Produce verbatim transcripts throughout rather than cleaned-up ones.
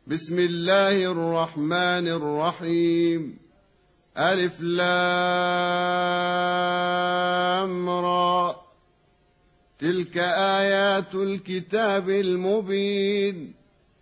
بسم الله الرحمن الرحيم. ألف لام را. تلك آيات الكتاب المبين.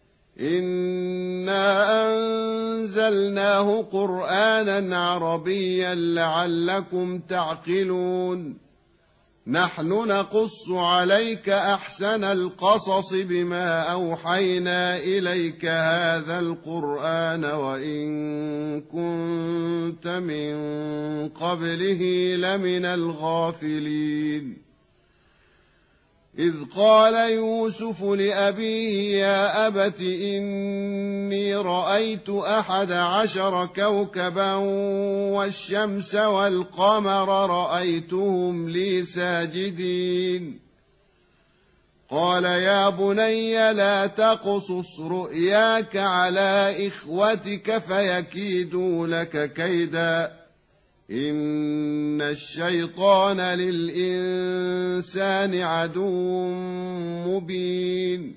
إنا أنزلناه قرآنا عربيا لعلكم تعقلون. نحن نقص عليك أحسن القصص بما أوحينا إليك هذا القرآن وإن كنت من قبله لمن الغافلين. إذ قال يوسف لأبيه يا أبت إني رأيت أحد عشر كوكبا والشمس والقمر رأيتهم لي ساجدين. قال يا بني لا تقصص رؤياك على إخوتك فيكيدوا لك كيدا إن الشيطان للإنسان عدو مبين.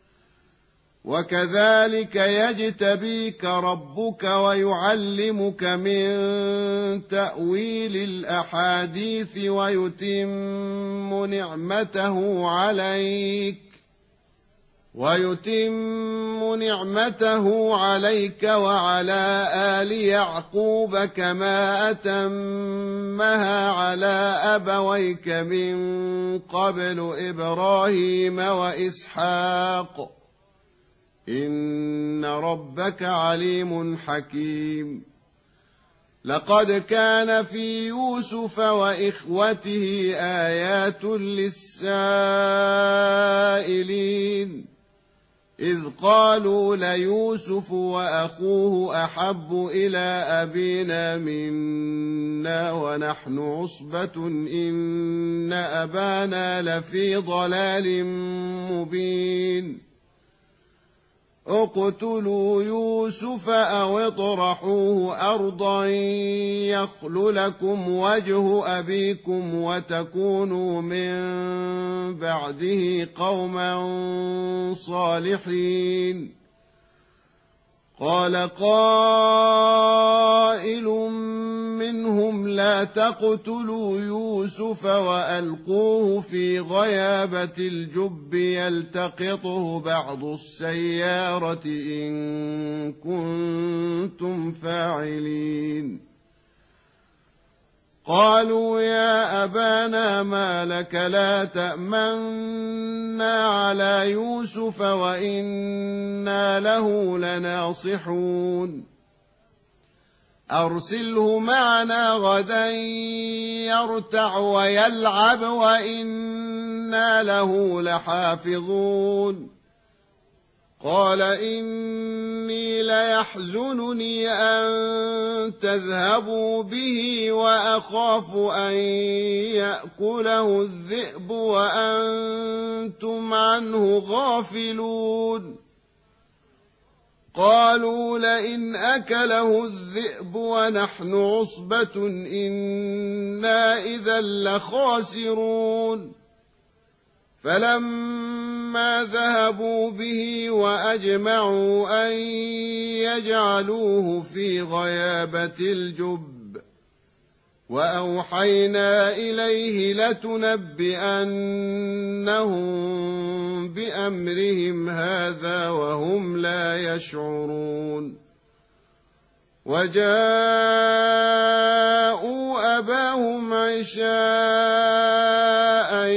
وكذلك يجتبيك ربك ويعلمك من تأويل الأحاديث ويتم نعمته عليك ويتم نعمته عليك وعلى آل يعقوب كما أتمها على أبويك من قبل إبراهيم وإسحاق إن ربك عليم حكيم. لقد كان في يوسف وإخوته آيات للسائلين إذ قالوا ليوسف وأخوه أحب إلى أبينا منا ونحن عصبة إن أبانا لفي ضلال مبين. اقتلوا يوسف أو اطرحوه أرضا يخل لكم وجه أبيكم وتكونوا من بعده قوما صالحين. قال قائل منهم لا تقتلوا يوسف وألقوه في غيابة الجب يلتقطه بعض السيارة إن كنتم فاعلين. قالوا يا أبانا ما لك لا تأمنا على يوسف وإنا له لناصحون. أرسله معنا غدا يرتع ويلعب وإنا له لحافظون. قال إني ليحزنني أن تذهبوا به وأخاف أن يأكله الذئب وأنتم عنه غافلون. قالوا لئن أكله الذئب ونحن عصبة إنا إذا لخاسرون. فلما ذهبوا به وأجمعوا أن يجعلوه في غيابة الجب وأوحينا إليه لتنبئنهم بأمرهم هذا وهم لا يشعرون. وجاءوا أباهم عشاء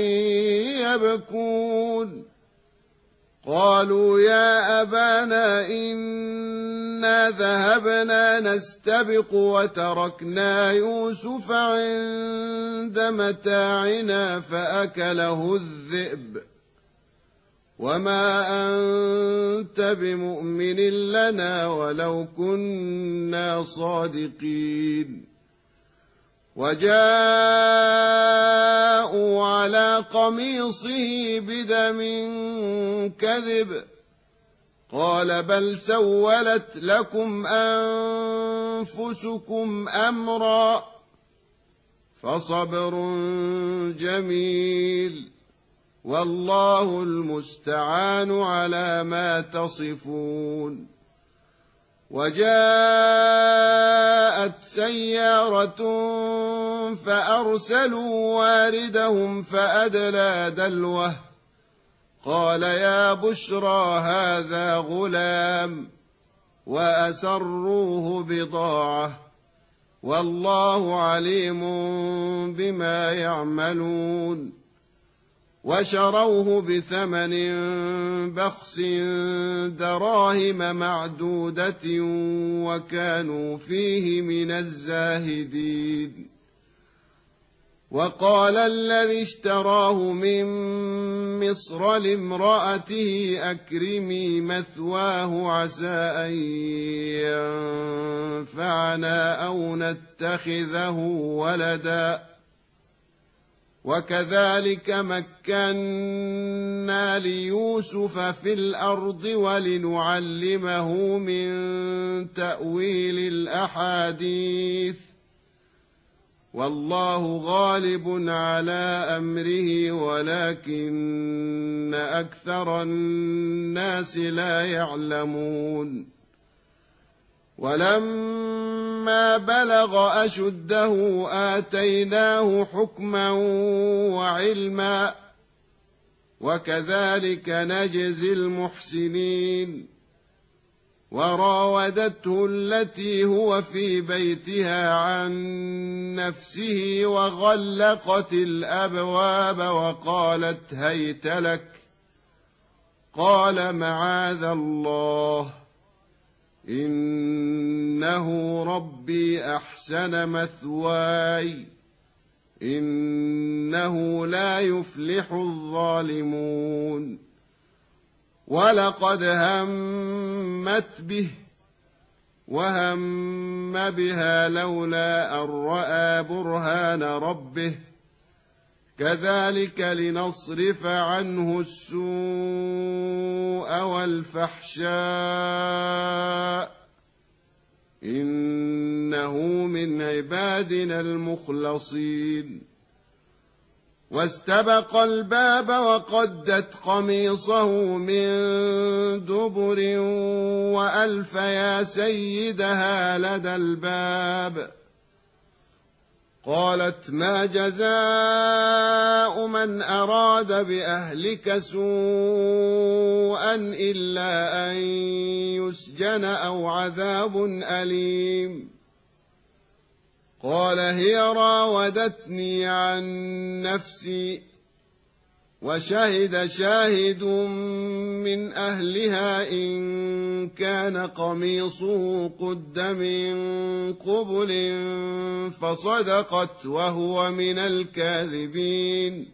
يبكون. قالوا يا أبانا إنا ذهبنا نستبق وتركنا يوسف عند متاعنا فأكله الذئب وما أنت بمؤمن لنا ولو كنا صادقين. وجاءوا على قميصه بدم كذب قال بل سولت لكم أنفسكم أمرا فصبر جميل والله المستعان على ما تصفون. وجاءت سيارة فأرسلوا واردهم فأدلى دلوه قال يا بشرى هذا غلام وأسروه بضاعة والله عليم بما يعملون وشروه بثمن بخس دراهم معدودة وكانوا فيه من الزاهدين وقال الذي اشتراه من مصر لامرأته أكرمي مثواه عسى أن ينفعنا أو نتخذه ولدا وكذلك مكنا ليوسف في الأرض ولنعلمه من تأويل الأحاديث والله غالب على أمره ولكن أكثر الناس لا يعلمون ولما بلغ أشده آتيناه حكما وعلما وكذلك نجزي المحسنين وراودته التي هو في بيتها عن نفسه وغلقت الأبواب وقالت هيت لك قال معاذ الله إنه ربي أحسن مثواي إنه لا يفلح الظالمون ولقد همت به وهم بها لولا أن رأى برهان ربه كذلك لنصرف عنه السوء والفحشاء إنه من عبادنا المخلصين واستبق الباب وقدت قميصه من دبر وألف يا سيدها لدى الباب قالت ما جزاء من أراد بأهلك سوءا إلا أن يسجن أو عذاب أليم قال هي راودتني عن نفسي وشهد شاهد من أهلها إن كان قميصه قد من قبل فصدقت وهو من الكاذبين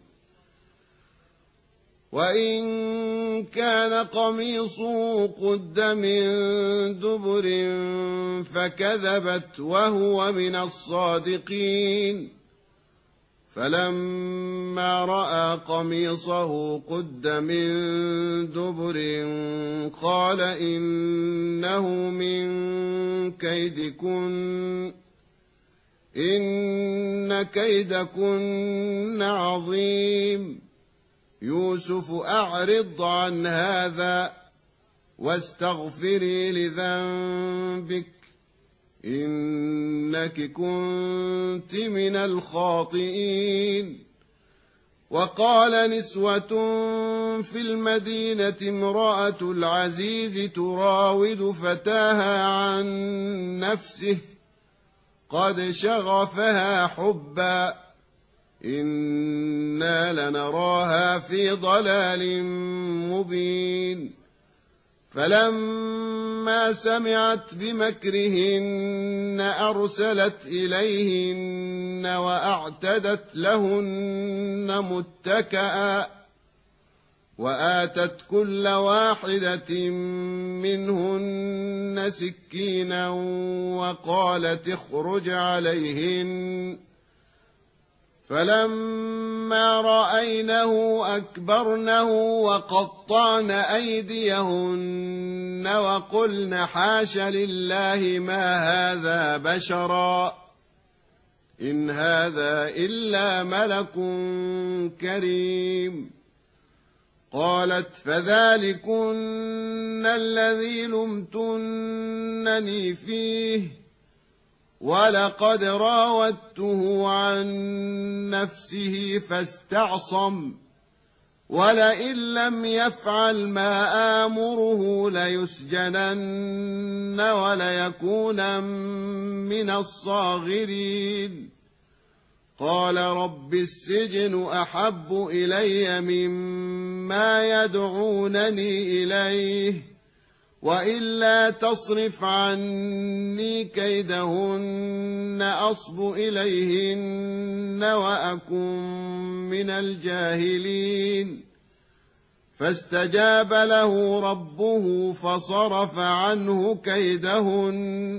وإن كان قميصه قد من دبر فكذبت وهو من الصادقين فلما رأى قميصه قد من دبر قال إنه من كيدكن إن كيدكن عظيم يوسف أعرض عن هذا واستغفري لذنبك إنك كنت من الخاطئين وقال نسوة في المدينة امرأة العزيز تراود فتاها عن نفسه قد شغفها حبا إنا لنراها في ضلال مبين فلما سمعت بمكرهن أرسلت إليهن وأعتدت لهن متكئا وآتت كل واحدة منهن سكينا وقالت اخرج عليهن فلما رأينه أكبرنه وقطعن أيديهن وقلن حاش لله ما هذا بشرا إن هذا إلا ملك كريم قالت فذلكن الذي لمتنني فيه ولقد راودته عن نفسه فاستعصم ولئن لم يفعل ما آمره ليسجنن وليكونن من الصاغرين قال رب السجن أحب إلي مما يدعونني إليه وإلا تصرف عني كيدهن أصب إليهن وأكن من الجاهلين فاستجاب له ربه فصرف عنه كيدهن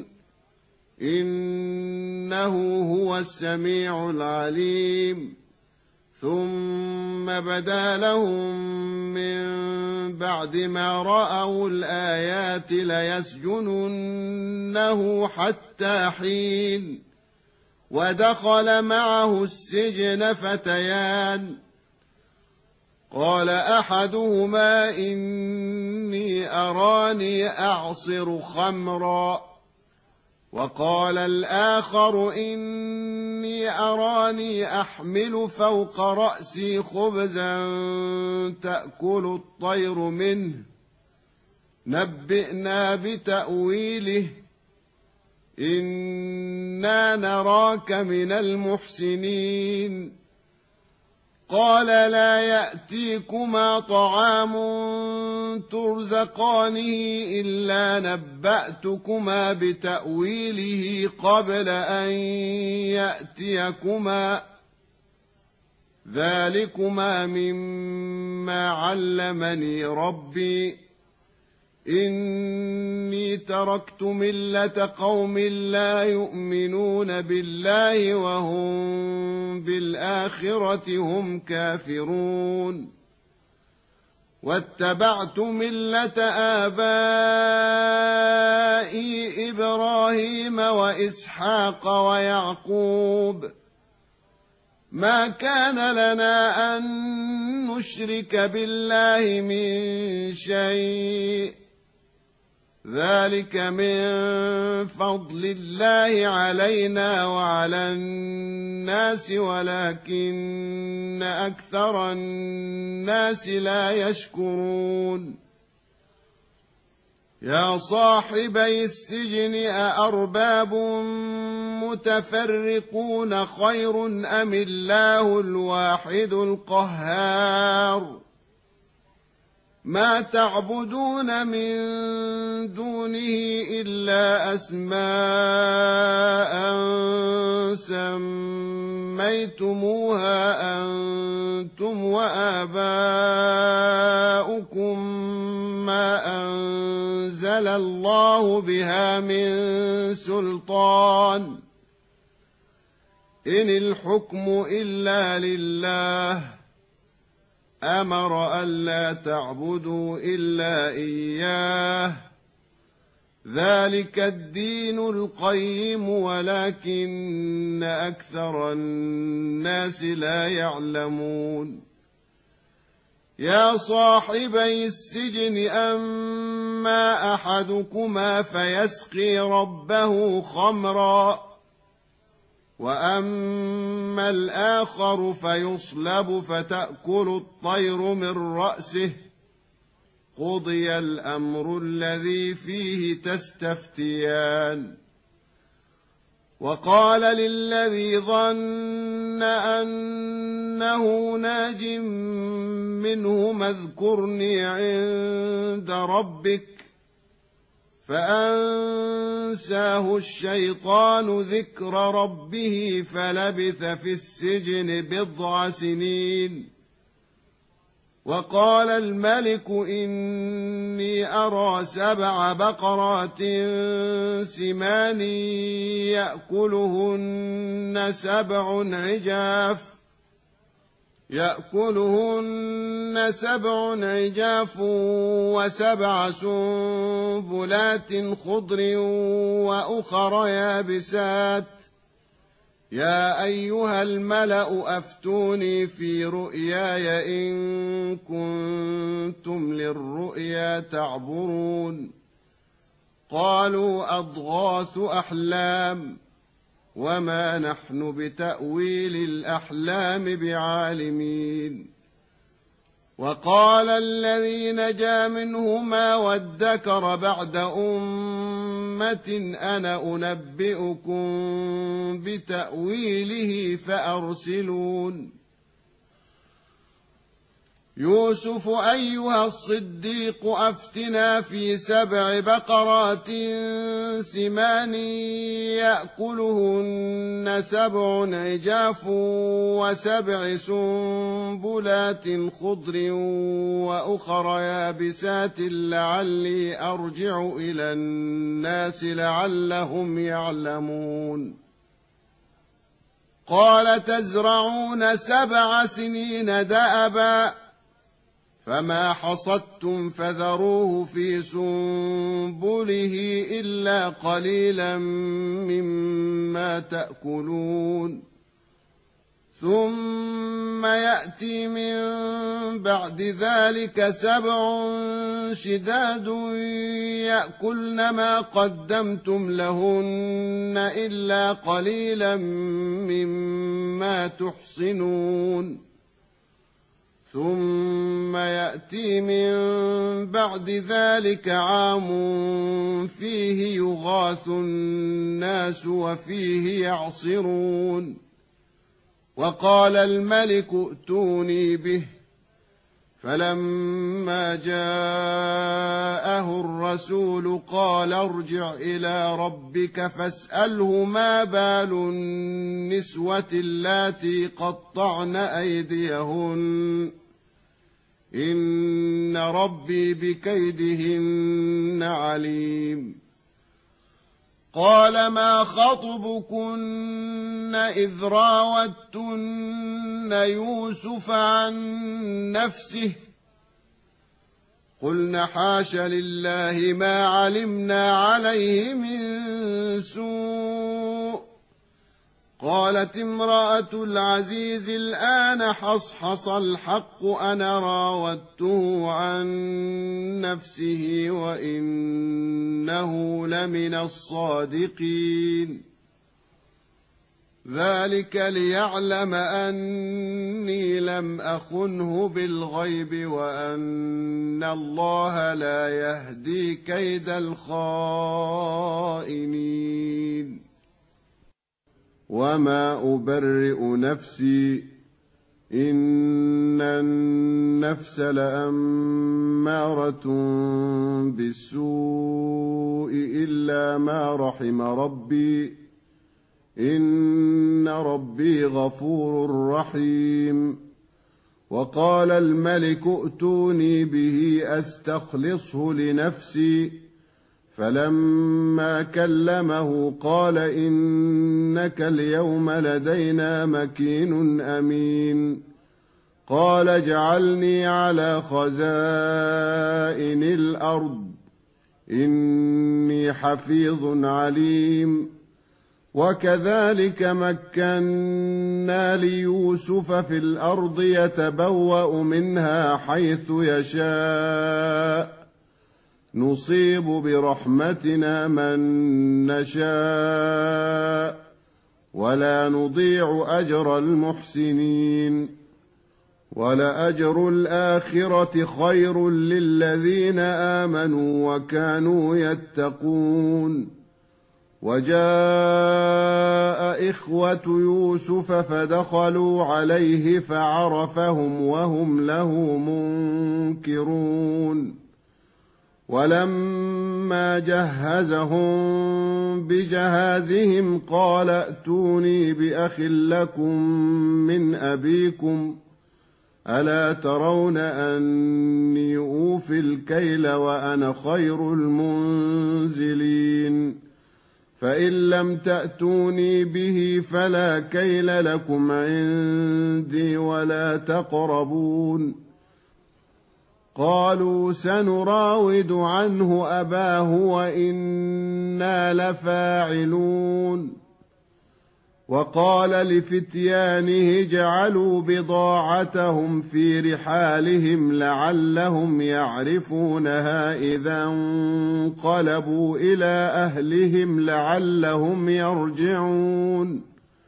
إنه هو السميع العليم ثم بدا لهم من بعد ما رأوا الآيات ليسجننه حتى حين ودخل معه السجن فتيان قال أحدهما إني أراني أعصر خمرا وقال الآخر إني أراني أحمل فوق رأسي خبزا تأكل الطير منه نبئنا بتأويله إنا نراك من المحسنين قال لا يأتيكما طعام ترزقانه إلا نبأتكما بتأويله قبل أن يأتيكما ذلكما مما علمني ربي إني تركت ملة قوم لا يؤمنون بالله وهم بالآخرة هم كافرون واتبعت ملة آبائي إبراهيم وإسحاق ويعقوب ما كان لنا أن نشرك بالله من شيء ذلك من فضل الله علينا وعلى الناس ولكن أكثر الناس لا يشكرون يا صاحبي السجن أأرباب متفرقون خير أم الله الواحد القهار ما تعبدون من دونه إلا أسماء سميتموها أنتم وآباؤكم ما أنزل الله بها من سلطان إن الحكم إلا لله أمر ألا تعبدوا إلا إياه ذلك الدين القيم ولكن أكثر الناس لا يعلمون يا صاحبي السجن أما أحدكما فيسقي ربه خمرا وأما الآخر فيصلب فتأكل الطير من رأسه قضي الأمر الذي فيه تستفتيان وقال للذي ظن أنه ناج منهما اذكرني عند ربك فأنساه الشيطان ذكر ربه فلبث في السجن بضع سنين وقال الملك إني أرى سبع بقرات سمان يأكلهن سبع عجاف يأكلهن سبع عجاف وسبع سنبلات خضر وأخر يابسات يا أيها الملأ أفتوني في رؤياي إن كنتم للرؤيا تعبرون قالوا أضغاث أحلام وما نحن بتأويل الأحلام بعالمين. وقال الذي نجا منهما وادكر بعد أمة أنا أنبئكم بتأويله فأرسلون. يوسف أيها الصديق أفتنا في سبع بقرات سمان يأكلهن سبع عجاف وسبع سنبلات خضر وأخر يابسات لعلي أرجع إلى الناس لعلهم يعلمون. قال تزرعون سبع سنين دأبا فما حصدتم فذروه في سنبله إلا قليلا مما تأكلون. ثم يأتي من بعد ذلك سبع شداد يأكلن ما قدمتم لهن إلا قليلا مما تحصنون. ثم يأتي من بعد ذلك عام فيه يغاث الناس وفيه يعصرون. وقال الملك ائتوني به فلما جاءه الرسول قال ارجع إلى ربك فاسأله ما بال النسوة اللاتي قطعن أيديهن إن ربي بكيدهن عليم. قال ما خطبكن إذ راوتن يوسف عن نفسه قلن حاش لله ما علمنا عليه من سوء. قالت امرأة العزيز الآن حصحص الحق أنا راودته عن نفسه وإنه لمن الصادقين. ذلك ليعلم أني لم أخنه بالغيب وأن الله لا يهدي كيد الخائنين. وما أبرئ نفسي إن النفس لأمارة بالسوء إلا ما رحم ربي إن ربي غفور رحيم. وقال الملك ائتوني به أستخلصه لنفسي فلما كلمه قال إنك اليوم لدينا مكين أمين. قال اجعلني على خزائن الأرض إني حفيظ عليم. وكذلك مكنا ليوسف في الأرض يتبوأ منها حيث يشاء نصيب برحمتنا من نشاء ولا نضيع أجر المحسنين. ولأجر الآخرة خير للذين آمنوا وكانوا يتقون. وجاء إخوة يوسف فدخلوا عليه فعرفهم وهم له منكرون. ولما جهزهم بجهازهم قال ائتوني بأخ لكم من أبيكم ألا ترون أني أوفي الكيل وأنا خير المنزلين. فإن لم تأتوني به فلا كيل لكم عندي ولا تقربون. قالوا سنراود عنه أباه وإنا لفاعلون. وقال لفتيانه اجعلوا بضاعتهم في رحالهم لعلهم يعرفونها إذا انقلبوا إلى أهلهم لعلهم يرجعون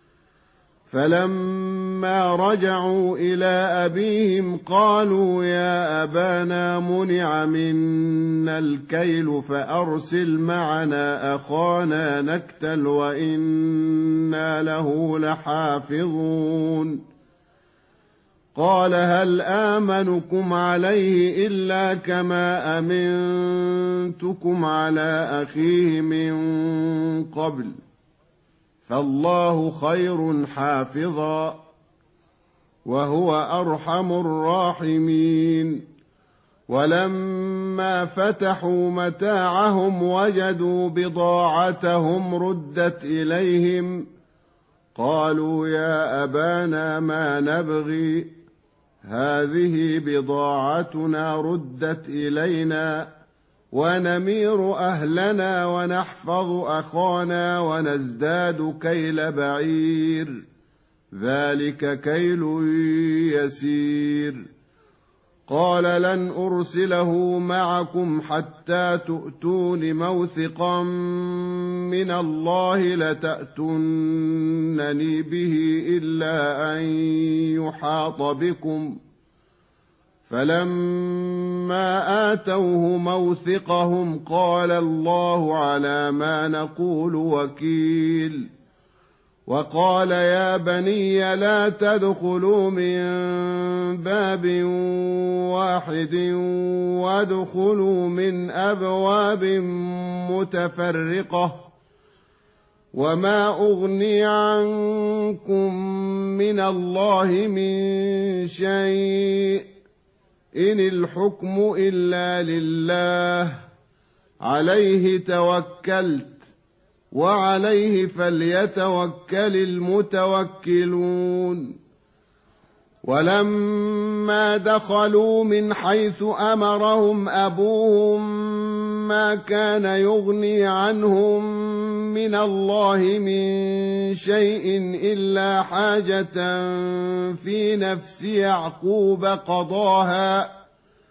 فلما رجعوا إلى أبيهم قالوا يا أبانا منع منا الكيل فأرسل معنا أخانا نكتل وإنا له لحافظون قال هل آمنكم عليه إلا كما أمنتكم على أخيه من قبل فالله خير حافظا وهو أرحم الراحمين ولما فتحوا متاعهم وجدوا بضاعتهم ردت إليهم قالوا يا أبانا ما نبغي هذه بضاعتنا ردت إلينا ونمير أهلنا ونحفظ أخانا ونزداد كيل بعير ذلك كيل يسير قال لن أرسله معكم حتى تؤتون موثقا من الله لتأتونني به إلا أن يحاط بكم فلما آتوه موثقهم قال الله على ما نقول وكيل وقال يا بني لا تدخلوا من باب واحد وادخلوا من أبواب متفرقة وما أغني عنكم من الله من شيء إن الحكم إلا لله عليه توكلت وعليه فليتوكل المتوكلون ولما دخلوا من حيث أمرهم أبوهم ما كان يغني عنهم من الله من شيء إلا حاجة في نفس يعقوب قضاها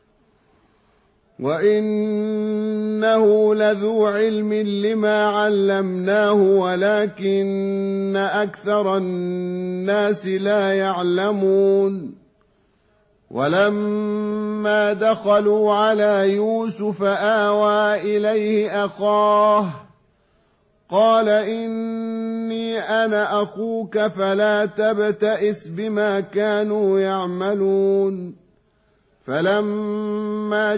وإنه لذو علم لما علمناه ولكن أكثر الناس لا يعلمون ولما دخلوا على يوسف آوى إليه أخاه قال إني أنا أخوك فلا تبتئس بما كانوا يعملون فلما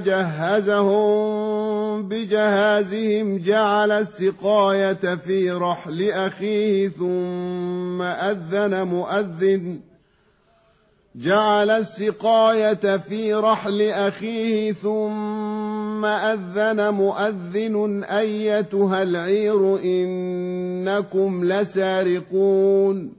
جهزهم بجهازهم جعل السقاية في رحل أخيه ثم أذن مؤذن جعل السقاية في رحل أخيه ثم أذن مؤذن أيتها العير إنكم لسارقون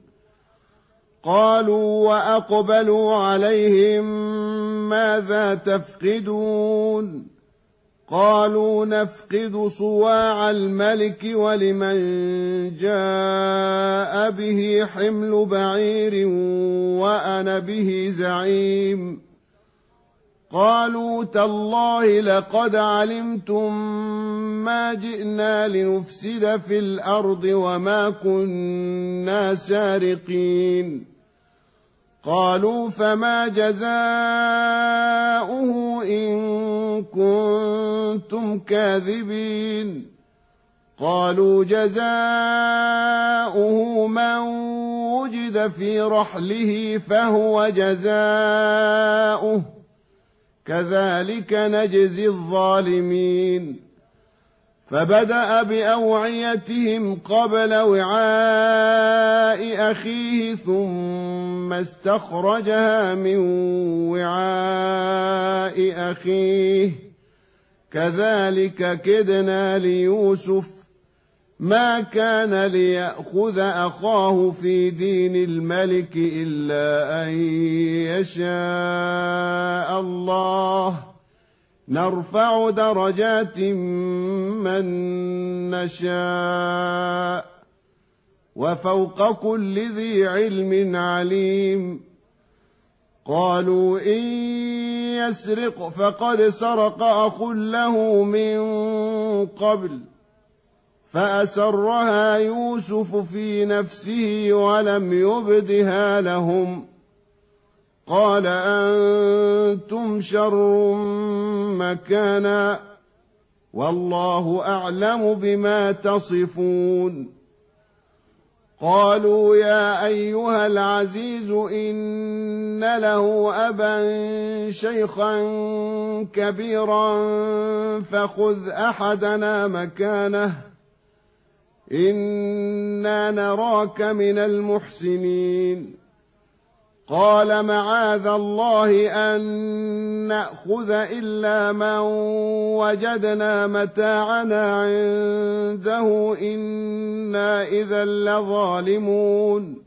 قالوا وأقبلوا عليهم ماذا تفقدون قالوا نفقد صواع الملك ولمن جاء به حمل بعير وأنا به زعيم قالوا تالله لقد علمتم ما جئنا لنفسد في الأرض وما كنا سارقين قالوا فما جزاؤه إن كنتم كاذبين قالوا جزاؤه من وجد في رحله فهو جزاؤه كذلك نجزي الظالمين فبدأ بأوعيتهم قبل وعاء أخيه ثم استخرجها من وعاء أخيه كذلك كدنا ليوسف ما كان ليأخذ أخاه في دين الملك إلا أن يشاء الله نرفع درجات من نشاء وفوق كل ذي علم عليم. قالوا إن يسرق فقد سرق أخ له من قبل فأسرها يوسف في نفسه ولم يبدها لهم. قال أنتم شر مكانا والله أعلم بما تصفون. قالوا يا أيها العزيز إن له أبا شيخا كبيرا فخذ أحدنا مكانه إنا نراك من المحسنين. قال معاذ الله أن نأخذ إلا من وجدنا متاعنا عنده إنا إذا لظالمون.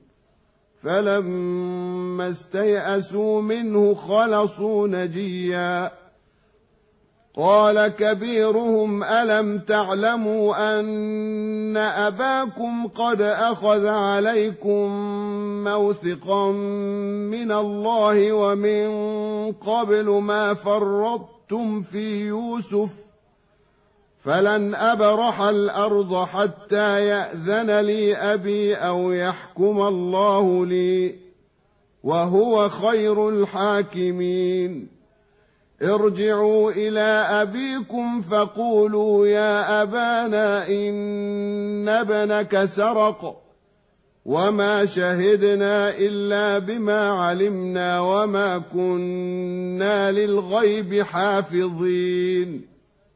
فلما استيئسوا منه خلصوا نجيا. قال كبيرهم ألم تعلموا أن أباكم قد أخذ عليكم موثقا من الله ومن قبل ما فرطتم في يوسف فلن أبرح الأرض حتى يأذن لي أبي أو يحكم الله لي وهو خير الحاكمين. ارجعوا إلى أبيكم فقولوا يا أبانا إن ابنك سرق وما شهدنا إلا بما علمنا وما كنا للغيب حافظين.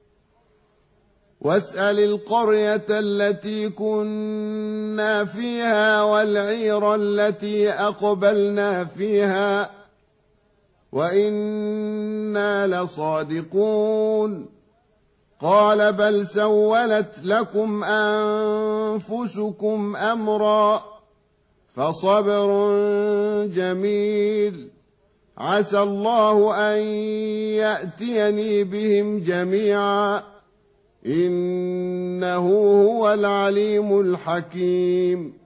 واسأل القرية التي كنا فيها والعير التي أقبلنا فيها وإنا لصادقون. قال بل سولت لكم أنفسكم أمرا فصبر جميل عسى الله أن يأتيني بهم جميعا إنه هو العليم الحكيم.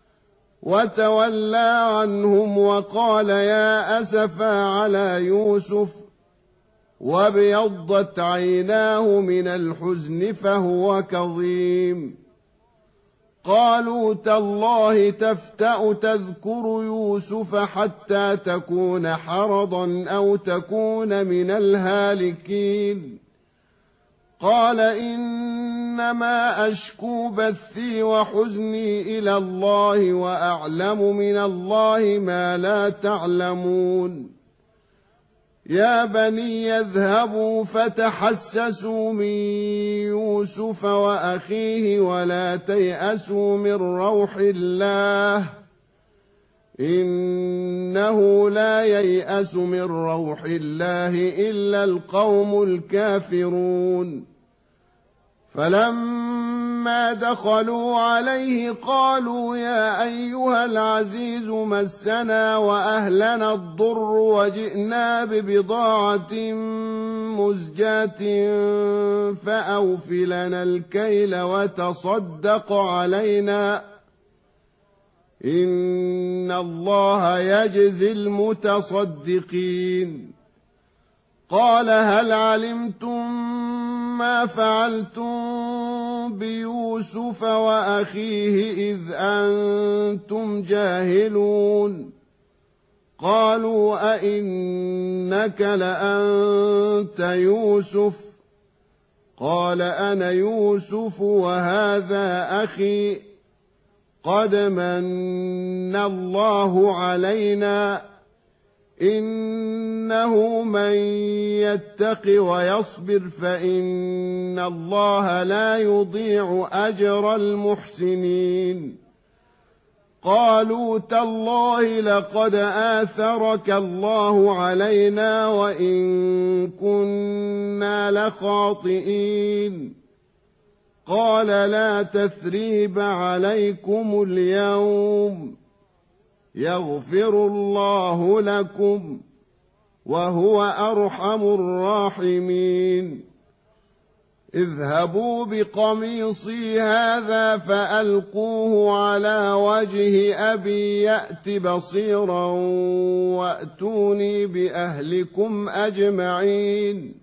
وتولى عنهم وقال يا أسفا على يوسف وابيضت عيناه من الحزن فهو كظيم. قالوا تالله تفتأ تذكر يوسف حتى تكون حرضا أو تكون من الهالكين. قال إنما أشكو بثي وحزني إلى الله وأعلم من الله ما لا تعلمون. يا بني يذهبوا فتحسسوا من يوسف وأخيه ولا تيأسوا من روح الله إنه لا ييأس من روح الله إلا القوم الكافرون. فلما دخلوا عليه قالوا يا أيها العزيز مسنا وأهلنا الضر وجئنا ببضاعة مزجاة فأوف لنا الكيل وتصدق علينا إن الله يجزي المتصدقين. قال هل علمتم ما فعلتم بيوسف وأخيه إذ أنتم جاهلون. قالوا أئنك لأنت يوسف قال أنا يوسف وهذا أخي قد من الله علينا إنه من يتق ويصبر فإن الله لا يضيع أجر المحسنين. قالوا تالله لقد آثرك الله علينا وإن كنا لخاطئين. قال لا تثريب عليكم اليوم يغفر الله لكم وهو أرحم الراحمين. اذهبوا بقميصي هذا فألقوه على وجه أبي يأت بصيرا وأتوني بأهلكم أجمعين.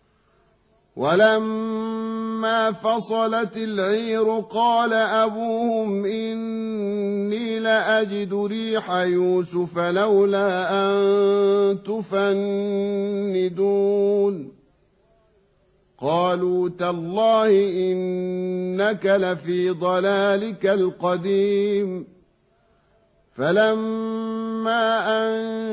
ولما فصلت العير قال أبوهم إني لأجد ريح يوسف لولا أن تفندون. قالوا تالله إنك لفي ضلالك القديم. فلما أن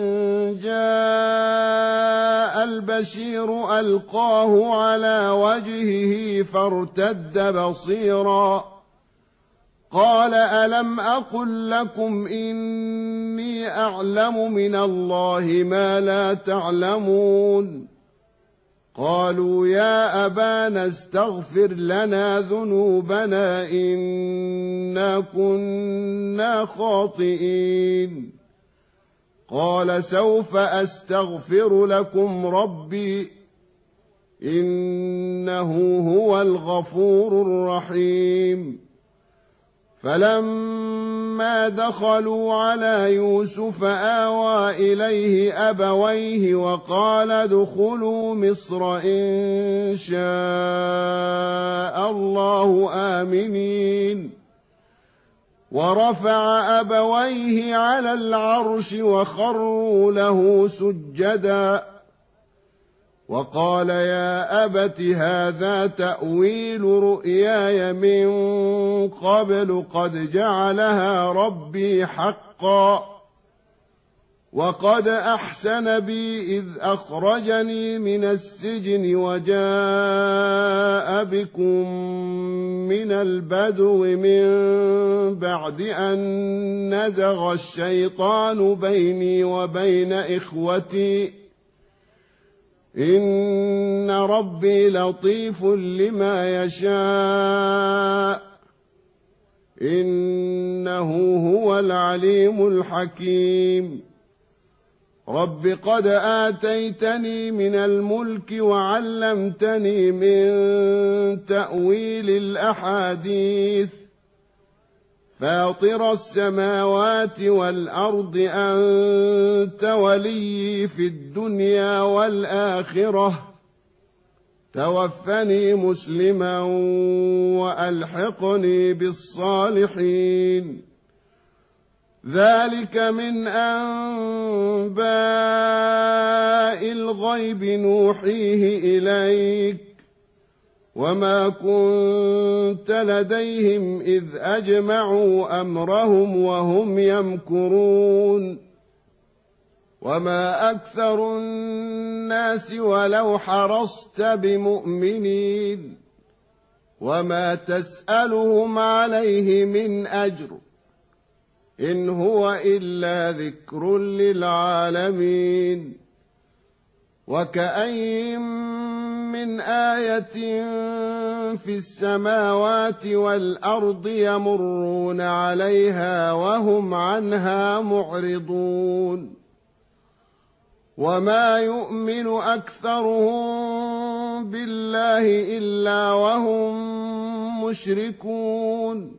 جاء البشير ألقاه على وجهه فارتد بصيرا قال ألم أقل لكم إني أعلم من الله ما لا تعلمون. قالوا يا أبانا استغفر لنا ذنوبنا إنا كنا خاطئين. قال سوف أستغفر لكم ربي إنه هو الغفور الرحيم. فلما دخلوا على يوسف آوى إليه أبويه وقال ادخلوا مصر إن شاء الله آمنين. ورفع أبويه على العرش وخروا له سجدا وقال يا أبت هذا تأويل رؤياي من قبل قد جعلها ربي حقا وقد أحسن بي إذ أخرجني من السجن وجاء بكم من البدو من بعد أن نزغ الشيطان بيني وبين إخوتي إن ربي لطيف لما يشاء إنه هو العليم الحكيم. رب قد آتيتني من الملك وعلمتني من تأويل الأحاديث فاطر السماوات والأرض أنت ولي في الدنيا والآخرة توفني مسلما وألحقني بالصالحين. ذلك من أنباء الغيب نوحيه إليك وما كنت لديهم إذ أجمعوا أمرهم وهم يمكرون. وما أكثر الناس ولو حرصت بمؤمنين وما تسألهم عليه من أجر إن هو إلا ذكر للعالمين. وكأين من آية في السماوات والأرض يمرون عليها وهم عنها معرضون. وما يؤمن أكثرهم بالله إلا وهم مشركون.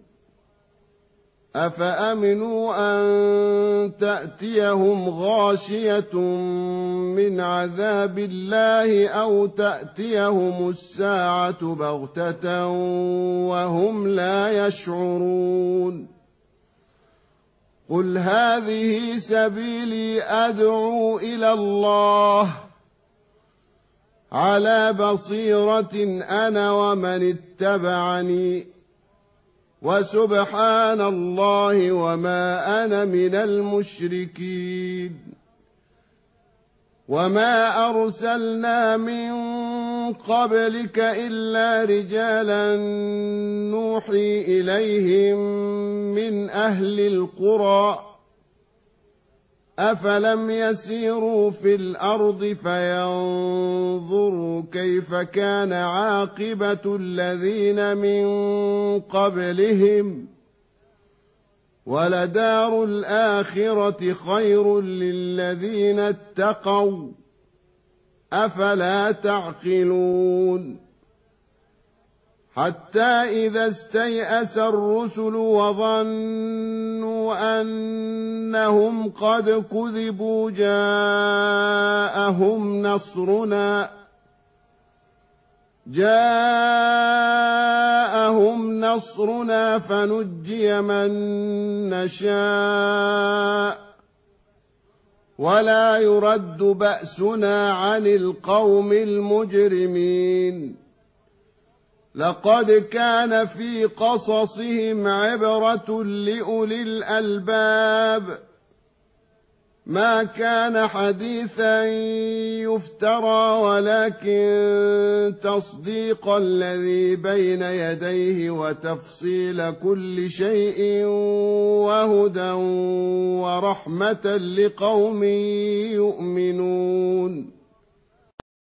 أفأمنوا أن تأتيهم غاشية من عذاب الله أو تأتيهم الساعة بغتة وهم لا يشعرون. قل هذه سبيلي أدعو إلى الله على بصيرة أنا ومن اتبعني وسبحان الله وما أنا من المشركين. وما أرسلنا من قبلك إلا رجالا نوحي إليهم من أهل القرى أفلم يسيروا في الأرض فينظروا كيف كان عاقبة الذين من قبلهم ولدار الآخرة خير للذين اتقوا أفلا تعقلون. حتى إذا استيأس الرسل وظنوا أنهم قد كذبوا جاءهم نصرنا جاءهم نصرنا فنجي من نشاء ولا يرد بأسنا عن القوم المجرمين. لقد كان في قصصهم عبرة لأولي الألباب ما كان حديثا يفترى ولكن تصديق الذي بين يديه وتفصيل كل شيء وهدى ورحمة لقوم يؤمنون.